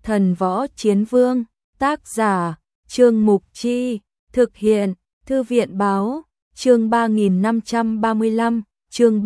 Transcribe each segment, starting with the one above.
Thần Võ Chiến Vương, tác giả, Trương Mục Chi, thực hiện, Thư viện Báo, chương 3535, chương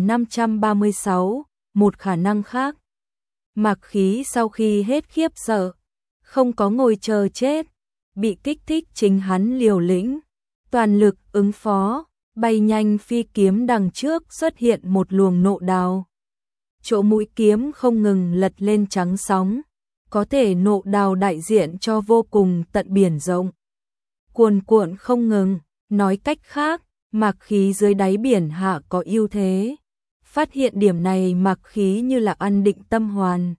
3536, một khả năng khác. Mạc Khí sau khi hết khiếp sợ, không có ngồi chờ chết, bị kích thích chính hắn liều lĩnh, toàn lực ứng phó, bay nhanh phi kiếm đằng trước xuất hiện một luồng nộ đào. Chỗ mũi kiếm không ngừng lật lên trắng sóng, có thể nộ đào đại diện cho vô cùng tận biển rộng. Cuồn cuộn không ngừng, nói cách khác, Mạc Khí dưới đáy biển hạ có ưu thế. Phát hiện điểm này Mạc Khí như là ăn định tâm hoàn.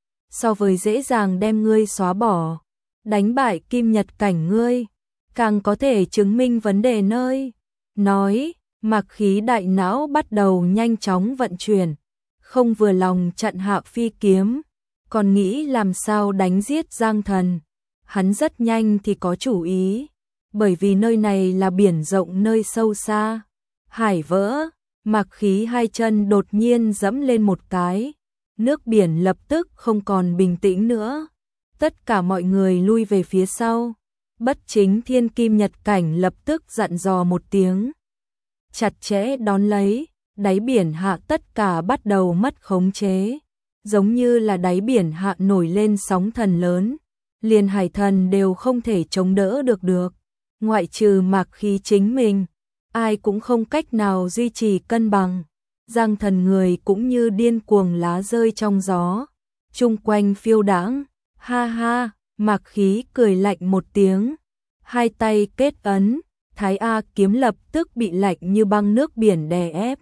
So với dễ dàng đem ngươi xóa bỏ, đánh bại Kim Nhật Cảnh ngươi, càng có thể chứng minh vấn đề nơi. Nói, Mạc Khí đại não bắt đầu nhanh chóng vận chuyển, không vừa lòng chặn hạ phi kiếm, còn nghĩ làm sao đánh giết Giang Thần. Hắn rất nhanh thì có chủ ý, bởi vì nơi này là biển rộng nơi sâu xa. Hải vỡ, Mạc Khí hai chân đột nhiên dẫm lên một cái, nước biển lập tức không còn bình tĩnh nữa. Tất cả mọi người lui về phía sau. Bất Chính Thiên Kim Nhật Cảnh lập tức dặn dò một tiếng, chặt chẽ đón lấy. Đáy biển hạ tất cả bắt đầu mất khống chế, giống như là đáy biển hạ nổi lên sóng thần lớn, liền hải thần đều không thể chống đỡ được. Ngoại trừ Mạc Khí chính mình, ai cũng không cách nào duy trì cân bằng. Giang Thần người cũng như điên cuồng lá rơi trong gió, chung quanh phiêu đãng. Ha ha, Mạc Khí cười lạnh một tiếng, hai tay kết ấn, Thái A kiếm lập tức bị lạnh như băng nước biển đè ép.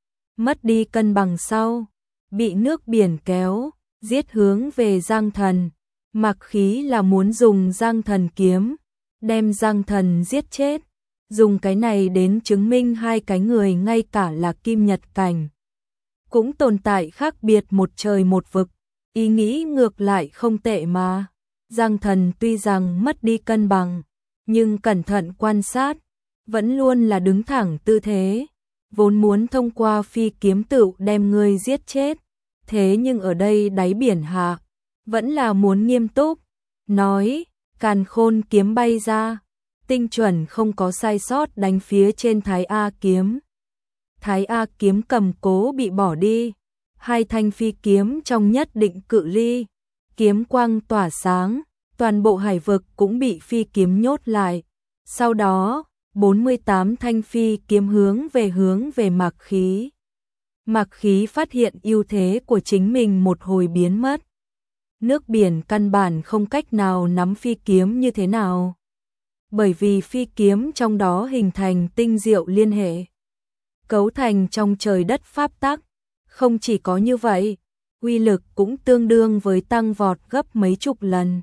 Mất đi cân bằng sau, bị nước biển kéo, giết hướng về Giang Thần. Mạc Khí là muốn dùng Giang Thần kiếm, đem Giang Thần giết chết, dùng cái này đến chứng minh hai cái người ngay cả là Kim Nhật Cảnh cũng tồn tại khác biệt một trời một vực. Ý nghĩ ngược lại không tệ mà. Giang Thần tuy rằng mất đi cân bằng, nhưng cẩn thận quan sát, vẫn luôn là đứng thẳng tư thế, vốn muốn thông qua phi kiếm tựu đem ngươi giết chết, thế nhưng ở đây đáy biển hạ, vẫn là muốn nghiêm túc. Nói, Càn Khôn kiếm bay ra, tinh chuẩn không có sai sót đánh phía trên Thái A kiếm. Thái A kiếm cầm cố bị bỏ đi, hai thanh phi kiếm trong nhất định cự ly, kiếm quang tỏa sáng, toàn bộ hải vực cũng bị phi kiếm nhốt lại. Sau đó, 48 thanh phi kiếm hướng về Mạc Khí. Mạc Khí phát hiện ưu thế của chính mình một hồi biến mất. Nước biển căn bản không cách nào nắm phi kiếm như thế nào, bởi vì phi kiếm trong đó hình thành tinh diệu liên hệ, cấu thành trong trời đất pháp tắc. Không chỉ có như vậy, uy lực cũng tương đương với tăng vọt gấp mấy chục lần.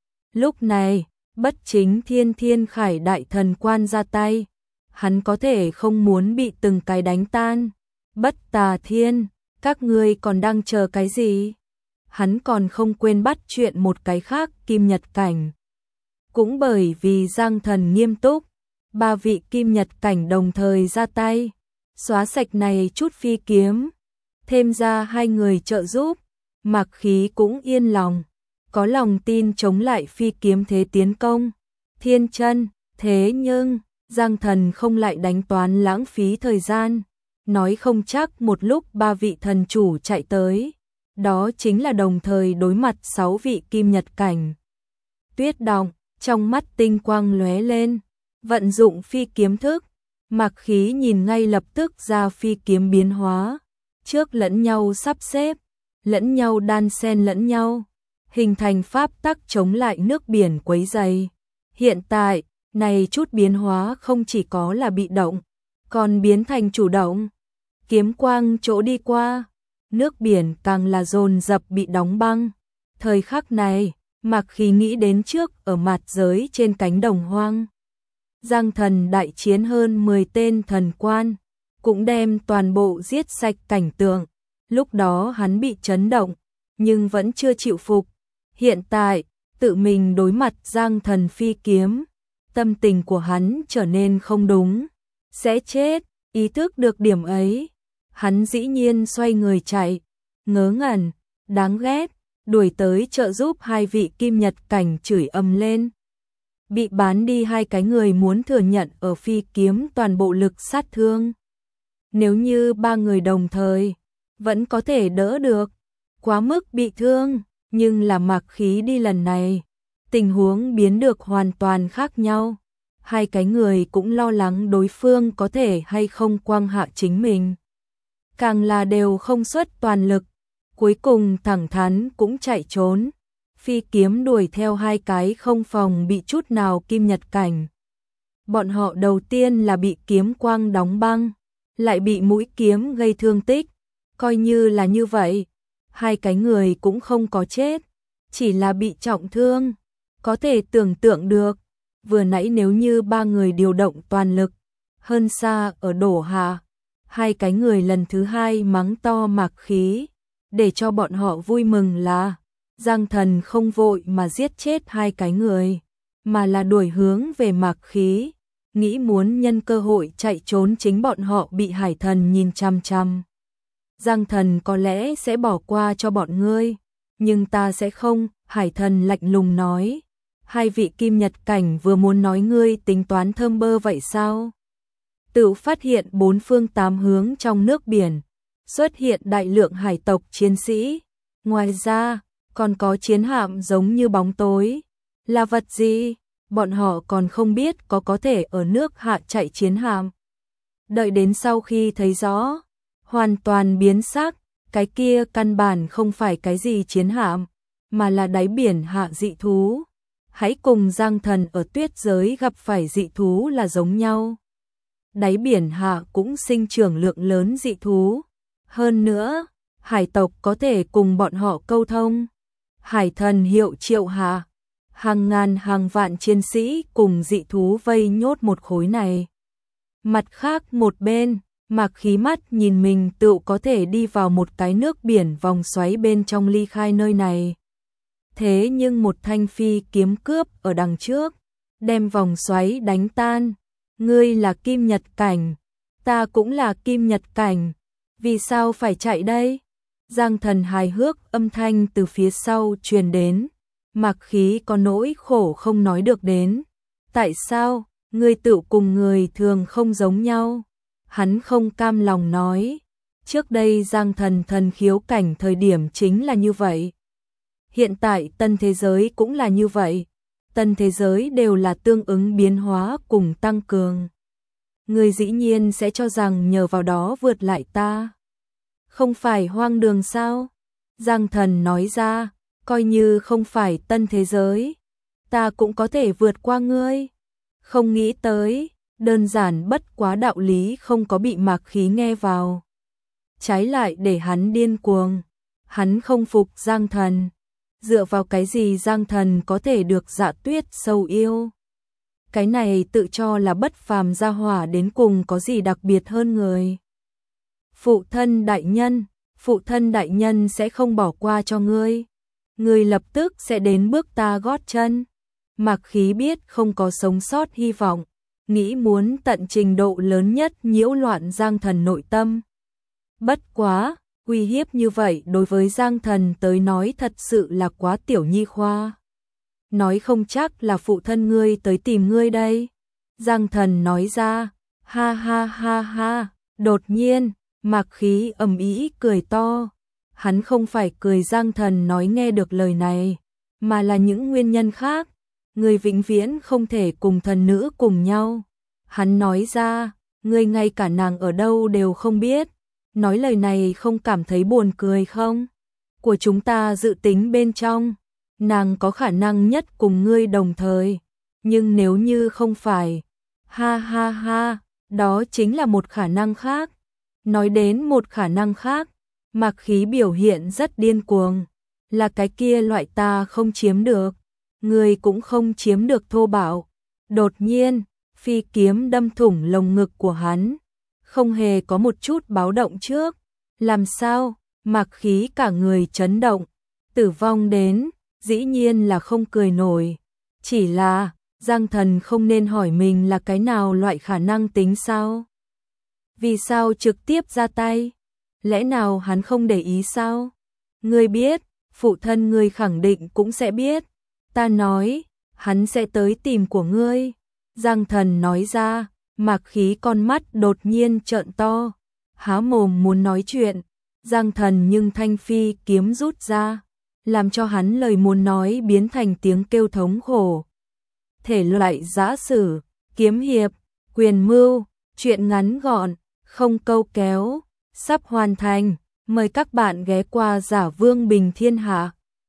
Lúc này, Bất Chính Thiên Thiên Khải đại thần quan ra tay, hắn có thể không muốn bị từng cái đánh tan. Bất Tà Thiên, các ngươi còn đang chờ cái gì? Hắn còn không quên bắt chuyện một cái khác Kim Nhật Cảnh. Cũng bởi vì Giang Thần nghiêm túc, ba vị Kim Nhật Cảnh đồng thời ra tay, xóa sạch này chút phi kiếm. Thêm ra hai người trợ giúp, Mạc Khí cũng yên lòng, có lòng tin chống lại phi kiếm thế tiến công. Thiên chân, thế nhưng, Giang Thần không lại đánh toán lãng phí thời gian, nói không chắc một lúc ba vị thần chủ chạy tới, đó chính là đồng thời đối mặt 6 vị Kim Nhật Cảnh. Tuyết Động, trong mắt tinh quang lóe lên, vận dụng phi kiếm thức, Mạc Khí nhìn ngay lập tức ra phi kiếm biến hóa, trước lẫn nhau sắp xếp, lẫn nhau đan xen lẫn nhau, hình thành pháp tắc chống lại nước biển quấy rầy. Hiện tại, này chút biến hóa không chỉ có là bị động, còn biến thành chủ động. Kiếm quang chỗ đi qua, nước biển càng là dồn dập bị đóng băng. Thời khắc này, Mạc Khí nghĩ đến trước ở mặt giới trên cánh đồng hoang. Giang Thần đại chiến hơn 10 tên thần quan, cũng đem toàn bộ giết sạch cảnh tượng. Lúc đó hắn bị chấn động, nhưng vẫn chưa chịu phục. Hiện tại, tự mình đối mặt Giang Thần phi kiếm, tâm tình của hắn trở nên không đúng. Sẽ chết, ý thức được điểm ấy. Hắn dĩ nhiên xoay người chạy, ngớ ngẩn, đáng ghét, đuổi tới trợ giúp hai vị kim nhật cảnh chửi ầm lên. Bị bán đi hai cái người muốn thừa nhận ở phi kiếm toàn bộ lực sát thương. Nếu như ba người đồng thời, vẫn có thể đỡ được, quá mức bị thương, nhưng là Mạc Khí đi lần này, tình huống biến được hoàn toàn khác nhau. Hai cái người cũng lo lắng đối phương có thể hay không quang hạ chính mình. Càng là đều không xuất toàn lực, cuối cùng thẳng thắn cũng chạy trốn. Phi kiếm đuổi theo hai cái không phòng bị chút nào kim nhật cảnh. Bọn họ đầu tiên là bị kiếm quang đóng băng, lại bị mũi kiếm gây thương tích. Coi như là như vậy, hai cái người cũng không có chết, chỉ là bị trọng thương. Có thể tưởng tượng được, vừa nãy nếu như ba người điều động toàn lực, hơn xa ở đổ hạ, hai cái người lần thứ hai mắng to Mạc Khí, để cho bọn họ vui mừng là Giang Thần không vội mà giết chết hai cái người, mà là đuổi hướng về Mạc Khí, nghĩ muốn nhân cơ hội chạy trốn chính bọn họ bị Hải Thần nhìn chằm chằm. Giang Thần có lẽ sẽ bỏ qua cho bọn ngươi, nhưng ta sẽ không, Hải Thần lạnh lùng nói. Hai vị kim nhật cảnh vừa muốn nói ngươi tính toán thơm bơ vậy sao? Tự phát hiện bốn phương tám hướng trong nước biển, xuất hiện đại lượng hải tộc chiến sĩ. Ngoài ra, còn có chiến hạm giống như bóng tối. Là vật gì? Bọn họ còn không biết có thể ở nước hạ chạy chiến hạm. Đợi đến sau khi thấy rõ, hoàn toàn biến sắc, cái kia căn bản không phải cái gì chiến hạm, mà là đáy biển hạ dị thú. Hãy cùng Giang Thần ở tuyết giới gặp phải dị thú là giống nhau. Đáy biển hạ cũng sinh trưởng lượng lớn dị thú. Hơn nữa, hải tộc có thể cùng bọn họ câu thông. Hải Thần hiệu triệu hạ, hàng ngàn hàng vạn chiến sĩ cùng dị thú vây nhốt một khối này. Mặt khác một bên, Mạc Khí mắt nhìn mình tự có thể đi vào một cái nước biển vòng xoáy bên trong ly khai nơi này. Thế nhưng một thanh phi kiếm cướp ở đằng trước, đem vòng xoáy đánh tan. Ngươi là kim nhật cảnh, ta cũng là kim nhật cảnh, vì sao phải chạy đây? Giang Thần hài hước âm thanh từ phía sau truyền đến. Mạc Khí có nỗi khổ không nói được đến. Tại sao, ngươi tự cùng người thường không giống nhau? Hắn không cam lòng nói. Trước đây Giang Thần thần khiếu cảnh thời điểm chính là như vậy. Hiện tại tân thế giới cũng là như vậy. Tân thế giới đều là tương ứng biến hóa cùng tăng cường. Người dĩ nhiên sẽ cho rằng nhờ vào đó vượt lại ta. Không phải hoang đường sao? Giang Thần nói ra, coi như không phải tân thế giới, ta cũng có thể vượt qua ngươi. Không nghĩ tới, đơn giản bất quá đạo lý không có bị Mạc Khí nghe vào. Trái lại để hắn điên cuồng. Hắn không phục Giang Thần. Dựa vào cái gì Giang Thần có thể được Dạ Tuyết sâu yêu? Cái này tự cho là bất phàm gia hỏa đến cùng có gì đặc biệt hơn người. Phụ thân đại nhân sẽ không bỏ qua cho ngươi. Ngươi lập tức sẽ đến bước ta gót chân. Mạc Khí biết không có sống sót hy vọng, nghĩ muốn tận trình độ lớn nhất nhiễu loạn Giang Thần nội tâm. Bất quá, uy hiếp như vậy đối với Giang Thần tới nói thật sự là quá tiểu nhi khoa. Nói không chắc là phụ thân ngươi tới tìm ngươi đây. Giang Thần nói ra, ha ha ha ha, đột nhiên, Mạc Khí ầm ĩ cười to. Hắn không phải cười Giang Thần nói nghe được lời này, mà là những nguyên nhân khác. Người vĩnh viễn không thể cùng thần nữ cùng nhau. Hắn nói ra, ngươi ngay cả nàng ở đâu đều không biết. Nói lời này không cảm thấy buồn cười không? Của chúng ta dự tính bên trong, nàng có khả năng nhất cùng ngươi đồng thời. Nhưng nếu như không phải, ha ha ha, đó chính là một khả năng khác. Nói đến một khả năng khác, Mạc Khí biểu hiện rất điên cuồng. Là cái kia loại ta không chiếm được, ngươi cũng không chiếm được thô bạo. Đột nhiên, phi kiếm đâm thủng lồng ngực của hắn. Không hề có một chút báo động trước. Làm sao? Mạc Khí cả người chấn động. Tử vong đến, dĩ nhiên là không cười nổi. Chỉ là, Giang Thần không nên hỏi mình là cái nào loại khả năng tính sao? Vì sao trực tiếp ra tay? Lẽ nào hắn không để ý sao? Ngươi biết, phụ thân ngươi khẳng định cũng sẽ biết. Ta nói, hắn sẽ tới tìm của ngươi. Giang Thần nói ra, Mạc Khí con mắt đột nhiên trợn to, há mồm muốn nói chuyện. Giang Thần nhưng thanh phi kiếm rút ra, làm cho hắn lời muốn nói biến thành tiếng kêu thống khổ. Thể loại giã sử, kiếm hiệp, quyền mưu, truyện ngắn gọn, không câu kéo, sắp hoàn thành. Mời các bạn ghé qua Giả Vương Bình Thiên Hạ.